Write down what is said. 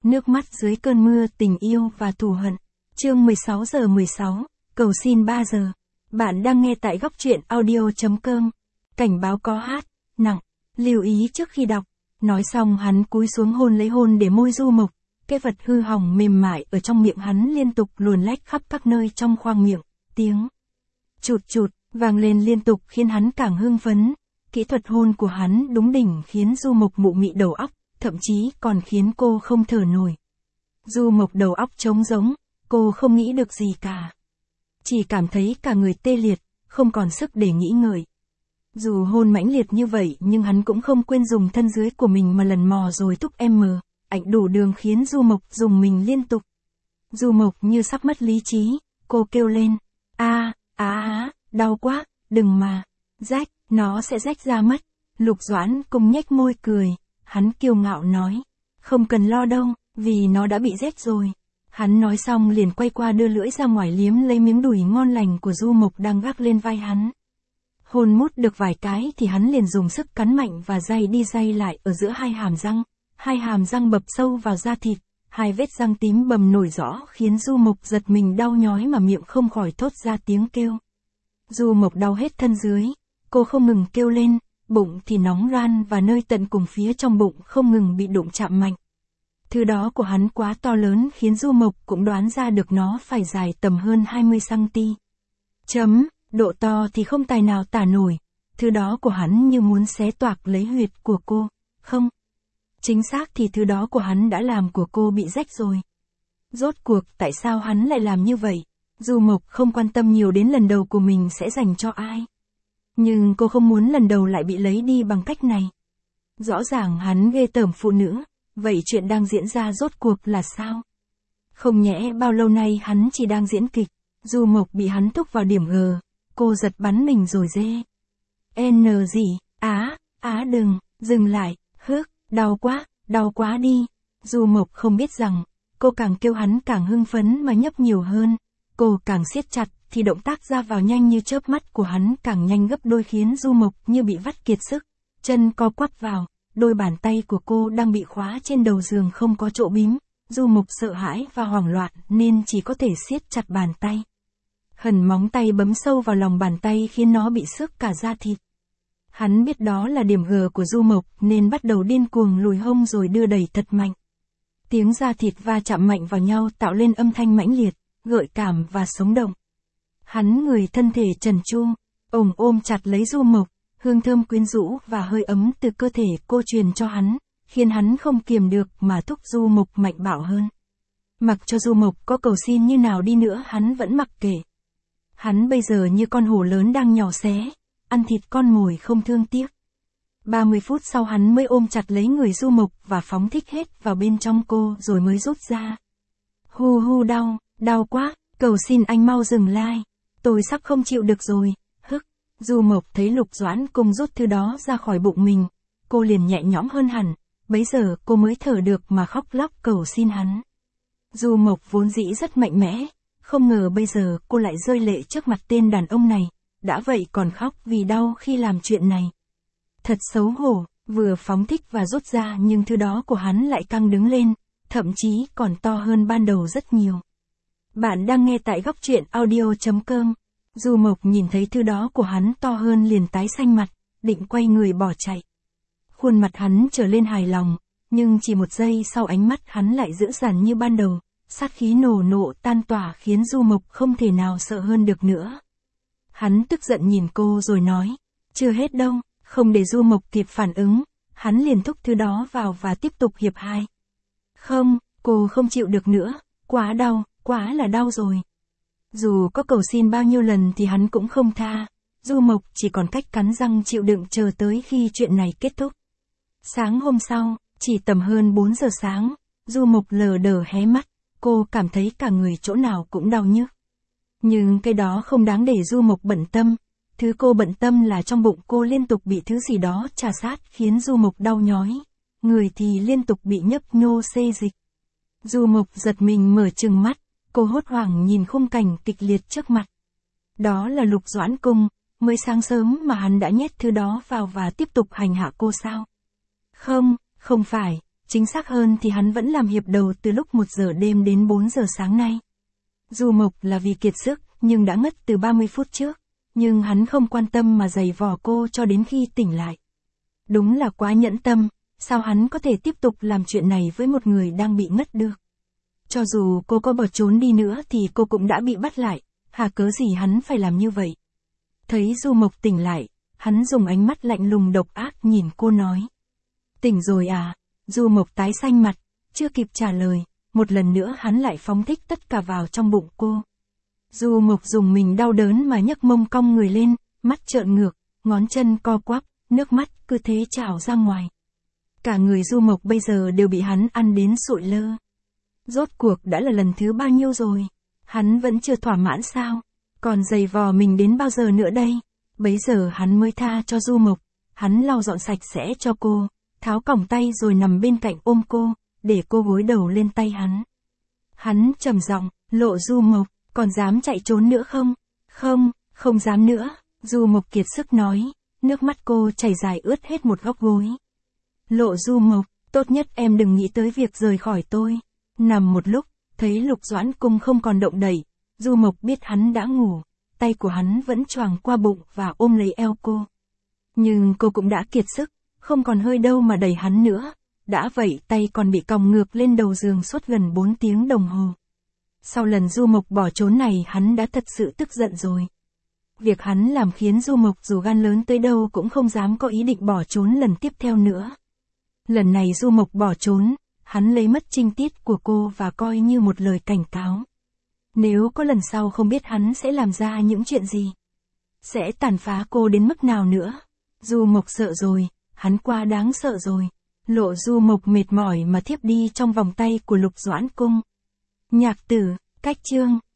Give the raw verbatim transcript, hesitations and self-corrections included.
Nước mắt dưới cơn mưa tình yêu và thù hận. Chương mười sáu giờ mười sáu, cầu xin ba giờ. Bạn đang nghe tại góc truyện audio.com. Cảnh báo có hát, nặng, lưu ý trước khi đọc. Nói xong hắn cúi xuống hôn lấy hôn để môi Du Mộc. Cái vật hư hỏng mềm mại ở trong miệng hắn liên tục luồn lách khắp các nơi trong khoang miệng. Tiếng chụt chụt vang lên liên tục khiến hắn càng hưng phấn. Kỹ thuật hôn của hắn đúng đỉnh khiến Du Mộc mụ mị đầu óc, thậm chí còn khiến cô không thở nổi. Du Mộc đầu óc trống rỗng, cô không nghĩ được gì cả. Chỉ cảm thấy cả người tê liệt, không còn sức để nghĩ ngợi. Dù hôn mãnh liệt như vậy nhưng hắn cũng không quên dùng thân dưới của mình mà lần mò rồi thúc em mờ, ảnh đủ đường khiến Du Mộc dùng mình liên tục. Du Mộc như sắp mất lý trí, cô kêu lên, a á á, đau quá, đừng mà, rách, nó sẽ rách ra mất. Lục Doãn cùng nhếch môi cười, hắn kiêu ngạo nói, không cần lo đâu, vì nó đã bị rách rồi. Hắn nói xong liền quay qua đưa lưỡi ra ngoài liếm lấy miếng đùi ngon lành của Du Mộc đang gác lên vai hắn. Hôn mút được vài cái thì hắn liền dùng sức cắn mạnh và day đi day lại ở giữa hai hàm răng. Hai hàm răng bập sâu vào da thịt, hai vết răng tím bầm nổi rõ khiến Du Mộc giật mình đau nhói mà miệng không khỏi thốt ra tiếng kêu. Du Mộc đau hết thân dưới, cô không ngừng kêu lên, bụng thì nóng ran và nơi tận cùng phía trong bụng không ngừng bị đụng chạm mạnh. Thứ đó của hắn quá to lớn khiến Du Mộc cũng đoán ra được nó phải dài tầm hơn hai mươi xăng-ti-mét. Chấm, độ to thì không tài nào tả nổi, thứ đó của hắn như muốn xé toạc lấy huyệt của cô, không. Chính xác thì thứ đó của hắn đã làm của cô bị rách rồi. Rốt cuộc tại sao hắn lại làm như vậy? Du Mộc không quan tâm nhiều đến lần đầu của mình sẽ dành cho ai. Nhưng cô không muốn lần đầu lại bị lấy đi bằng cách này. Rõ ràng hắn ghê tởm phụ nữ, vậy chuyện đang diễn ra rốt cuộc là sao? Không nhẽ bao lâu nay hắn chỉ đang diễn kịch, Du Mộc bị hắn thúc vào điểm G, cô giật bắn mình rồi dê. N gì, á, á đừng, dừng lại, hước, đau quá, đau quá đi. Du Mộc không biết rằng, cô càng kêu hắn càng hưng phấn mà nhấp nhiều hơn, cô càng siết chặt thì động tác ra vào nhanh như chớp mắt của hắn càng nhanh gấp đôi khiến Du Mộc như bị vắt kiệt sức, chân co quắp vào, đôi bàn tay của cô đang bị khóa trên đầu giường không có chỗ bím. Du Mộc sợ hãi và hoảng loạn nên chỉ có thể siết chặt bàn tay. Hẳn móng tay bấm sâu vào lòng bàn tay khiến nó bị xước cả da thịt. Hắn biết đó là điểm G của Du Mộc nên bắt đầu điên cuồng lùi hông rồi đưa đẩy thật mạnh. Tiếng da thịt va chạm mạnh vào nhau tạo lên âm thanh mãnh liệt, gợi cảm và sống động. Hắn người thân thể trần tru, ôm ôm chặt lấy Du Mộc, hương thơm quyến rũ và hơi ấm từ cơ thể cô truyền cho hắn, khiến hắn không kiềm được mà thúc Du Mộc mạnh bạo hơn. Mặc cho Du Mộc có cầu xin như nào đi nữa hắn vẫn mặc kệ. Hắn bây giờ như con hổ lớn đang nhào xé, ăn thịt con mồi không thương tiếc. ba mươi phút sau hắn mới ôm chặt lấy người Du Mộc và phóng thích hết vào bên trong cô rồi mới rút ra. Hu hu đau, đau quá, cầu xin anh mau dừng lại, tôi sắp không chịu được rồi, hức. Du Mộc thấy Lục Doãn cùng rút thứ đó ra khỏi bụng mình, cô liền nhẹ nhõm hơn hẳn, bấy giờ cô mới thở được mà khóc lóc cầu xin hắn. Du Mộc vốn dĩ rất mạnh mẽ, không ngờ bây giờ cô lại rơi lệ trước mặt tên đàn ông này, đã vậy còn khóc vì đau khi làm chuyện này. Thật xấu hổ, vừa phóng thích và rút ra nhưng thứ đó của hắn lại căng đứng lên, thậm chí còn to hơn ban đầu rất nhiều. Bạn đang nghe tại góc truyện audio.com. Du Mộc nhìn thấy thứ đó của hắn to hơn liền tái xanh mặt, định quay người bỏ chạy. Khuôn mặt hắn trở lên hài lòng, nhưng chỉ một giây sau ánh mắt hắn lại dữ dằn như ban đầu, sát khí nổ nộ tan tỏa khiến Du Mộc không thể nào sợ hơn được nữa. Hắn tức giận nhìn cô rồi nói, chưa hết đâu, không để Du Mộc kịp phản ứng, hắn liền thúc thứ đó vào và tiếp tục hiệp hai. Không, cô không chịu được nữa, quá đau, quá là đau rồi. Dù có cầu xin bao nhiêu lần thì hắn cũng không tha, Du Mộc chỉ còn cách cắn răng chịu đựng chờ tới khi chuyện này kết thúc. Sáng hôm sau, chỉ tầm hơn bốn giờ sáng, Du Mộc lờ đờ hé mắt, cô cảm thấy cả người chỗ nào cũng đau nhức. Nhưng cái đó không đáng để Du Mộc bận tâm, thứ cô bận tâm là trong bụng cô liên tục bị thứ gì đó trà sát khiến Du Mộc đau nhói, người thì liên tục bị nhấp nhô xê dịch. Du Mộc giật mình mở trừng mắt, cô hốt hoảng nhìn khung cảnh kịch liệt trước mặt. Đó là Lục Doãn cung, mới sáng sớm mà hắn đã nhét thứ đó vào và tiếp tục hành hạ cô sao? Không, không phải, Chính xác hơn thì hắn vẫn làm hiệp đầu từ lúc một giờ đêm đến bốn giờ sáng nay. Du Mộc là vì kiệt sức, nhưng đã ngất từ ba mươi phút trước. Nhưng hắn không quan tâm mà giày vò cô cho đến khi tỉnh lại. Đúng là quá nhẫn tâm, sao hắn có thể tiếp tục làm chuyện này với một người đang bị ngất được. Cho dù cô có bỏ trốn đi nữa thì cô cũng đã bị bắt lại, hà cớ gì hắn phải làm như vậy. Thấy Du Mộc tỉnh lại, hắn dùng ánh mắt lạnh lùng độc ác nhìn cô nói. Tỉnh rồi à? Du Mộc tái xanh mặt, chưa kịp trả lời, một lần nữa hắn lại phóng thích tất cả vào trong bụng cô. Du Mộc dùng mình đau đớn mà nhấc mông cong người lên, mắt trợn ngược, ngón chân co quắp, nước mắt cứ thế trào ra ngoài. Cả người Du Mộc bây giờ đều bị hắn ăn đến sụi lơ. Rốt cuộc đã là lần thứ bao nhiêu rồi? Hắn vẫn chưa thỏa mãn sao? Còn giày vò mình đến bao giờ nữa đây? Bấy giờ hắn mới tha cho Du Mộc. Hắn lau dọn sạch sẽ cho cô, tháo còng tay rồi nằm bên cạnh ôm cô, để cô gối đầu lên tay hắn. Hắn trầm giọng, lộ Du Mộc, còn dám chạy trốn nữa không? Không, không dám nữa, Du Mộc kiệt sức nói, nước mắt cô chảy dài ướt hết một góc gối. Lộ Du Mộc, tốt nhất em đừng nghĩ tới việc rời khỏi tôi. Nằm một lúc, thấy Lục Doãn Cung không còn động đậy, Du Mộc biết hắn đã ngủ, tay của hắn vẫn choàng qua bụng và ôm lấy eo cô. Nhưng cô cũng đã kiệt sức, không còn hơi đâu mà đẩy hắn nữa, đã vậy tay còn bị còng ngược lên đầu giường suốt gần bốn tiếng đồng hồ. Sau lần Du Mộc bỏ trốn này hắn đã thật sự tức giận rồi. Việc hắn làm khiến Du Mộc dù gan lớn tới đâu cũng không dám có ý định bỏ trốn lần tiếp theo nữa. Lần này Du Mộc bỏ trốn, hắn lấy mất trinh tiết của cô và coi như một lời cảnh cáo. Nếu có lần sau không biết hắn sẽ làm ra những chuyện gì. Sẽ tàn phá cô đến mức nào nữa. Du Mộc sợ rồi, hắn quá đáng sợ rồi. Lộ Du Mộc mệt mỏi mà thiếp đi trong vòng tay của Lục Doãn Cung. Nhạc tử, cách chương.